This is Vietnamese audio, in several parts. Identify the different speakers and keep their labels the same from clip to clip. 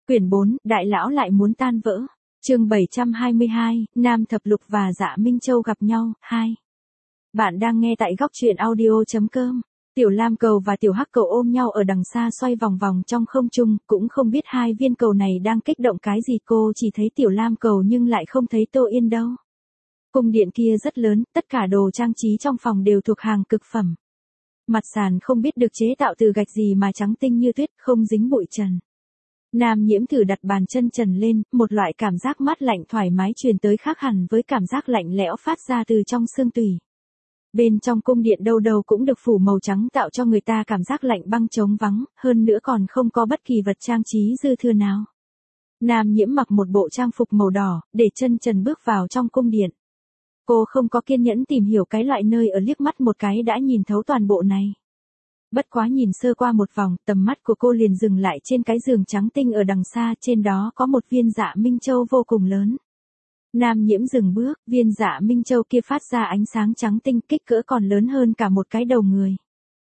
Speaker 1: Quyển 4, Đại lão lại muốn tan vỡ. Chương 722, Nam Thập Lục và Dạ Minh Châu gặp nhau, 2. Bạn đang nghe tại góc truyện audio.com. Tiểu Lam Cầu và Tiểu Hắc Cầu ôm nhau ở đằng xa xoay vòng vòng trong không trung, cũng không biết hai viên cầu này đang kích động cái gì, cô chỉ thấy Tiểu Lam Cầu nhưng lại không thấy Tô Yên đâu. Cung điện kia rất lớn, tất cả đồ trang trí trong phòng đều thuộc hàng cực phẩm. Mặt sàn không biết được chế tạo từ gạch gì mà trắng tinh như tuyết, không dính bụi trần. Nam Nhiễm thử đặt bàn chân trần lên, một loại cảm giác mát lạnh thoải mái truyền tới khác hẳn với cảm giác lạnh lẽo phát ra từ trong xương tủy. Bên trong cung điện đâu đâu cũng được phủ màu trắng tạo cho người ta cảm giác lạnh băng trống vắng, hơn nữa còn không có bất kỳ vật trang trí dư thừa nào. Nam Nhiễm mặc một bộ trang phục màu đỏ, để chân trần bước vào trong cung điện. Cô không có kiên nhẫn tìm hiểu cái loại nơi ở, liếc mắt một cái đã nhìn thấu toàn bộ này. Bất quá nhìn sơ qua một vòng, tầm mắt của cô liền dừng lại trên cái giường trắng tinh ở đằng xa, trên đó có một viên Dạ Minh Châu vô cùng lớn. Nam Nhiễm dừng bước, viên Dạ Minh Châu kia phát ra ánh sáng trắng tinh, kích cỡ còn lớn hơn cả một cái đầu người.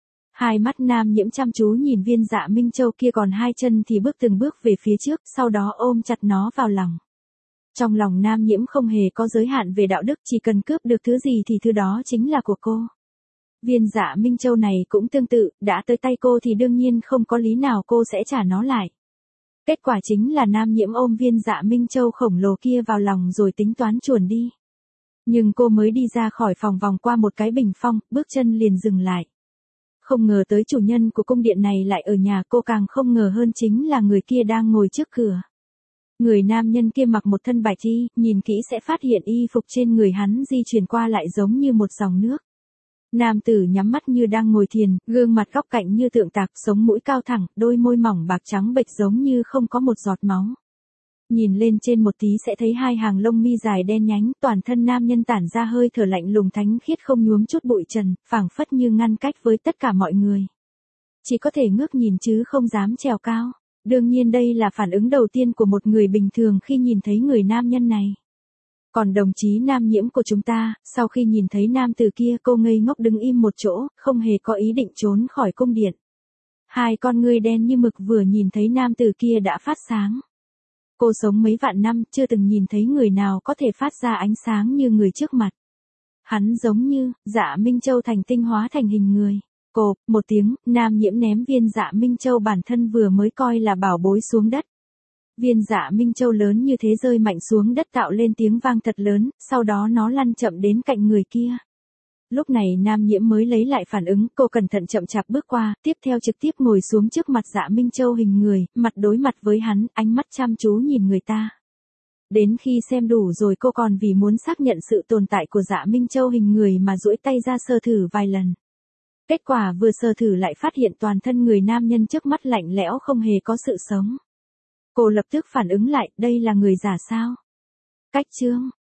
Speaker 1: Hai mắt Nam Nhiễm chăm chú nhìn viên Dạ Minh Châu kia, còn hai chân thì bước từng bước về phía trước, sau đó ôm chặt nó vào lòng. Trong lòng Nam Nhiễm không hề có giới hạn về đạo đức, chỉ cần cướp được thứ gì thì thứ đó chính là của cô. Viên Dạ Minh Châu này cũng tương tự, đã tới tay cô thì đương nhiên không có lý nào cô sẽ trả nó lại. Kết quả chính là Nam Nhiễm ôm viên Dạ Minh Châu khổng lồ kia vào lòng rồi tính toán chuồn đi. Nhưng cô mới đi ra khỏi phòng vòng qua một cái bình phong, bước chân liền dừng lại. Không ngờ tới chủ nhân của cung điện này lại ở nhà, cô càng không ngờ hơn chính là người kia đang ngồi trước cửa. Người nam nhân kia mặc một thân bạch y, nhìn kỹ sẽ phát hiện y phục trên người hắn di chuyển qua lại giống như một dòng nước. Nam tử nhắm mắt như đang ngồi thiền, gương mặt góc cạnh như tượng tạc, sống mũi cao thẳng, đôi môi mỏng bạc trắng bệch giống như không có một giọt máu. Nhìn lên trên một tí sẽ thấy hai hàng lông mi dài đen nhánh, toàn thân nam nhân tản ra hơi thở lạnh lùng thánh khiết không nhuốm chút bụi trần, phảng phất như ngăn cách với tất cả mọi người. Chỉ có thể ngước nhìn chứ không dám trèo cao. Đương nhiên đây là phản ứng đầu tiên của một người bình thường khi nhìn thấy người nam nhân này. Còn đồng chí Nam Nhiễm của chúng ta, sau khi nhìn thấy nam tử kia, cô ngây ngốc đứng im một chỗ, không hề có ý định trốn khỏi cung điện. Hai con ngươi đen như mực vừa nhìn thấy nam tử kia đã phát sáng. Cô sống mấy vạn năm, chưa từng nhìn thấy người nào có thể phát ra ánh sáng như người trước mặt. Hắn giống như Dạ Minh Châu thành tinh hóa thành hình người. Cộp, một tiếng, Nam Nhiễm ném viên Dạ Minh Châu bản thân vừa mới coi là bảo bối xuống đất. Viên Dạ Minh Châu lớn như thế rơi mạnh xuống đất tạo lên tiếng vang thật lớn, sau đó nó lăn chậm đến cạnh người kia. Lúc này Nam Nhiễm mới lấy lại phản ứng, cô cẩn thận chậm chạp bước qua, tiếp theo trực tiếp ngồi xuống trước mặt Dạ Minh Châu hình người, mặt đối mặt với hắn, ánh mắt chăm chú nhìn người ta. Đến khi xem đủ rồi cô còn vì muốn xác nhận sự tồn tại của Dạ Minh Châu hình người mà duỗi tay ra sờ thử vài lần. Kết quả vừa sờ thử lại phát hiện toàn thân người nam nhân trước mắt lạnh lẽo không hề có sự sống. Cô lập tức phản ứng lại, đây là người giả sao? Cách chương,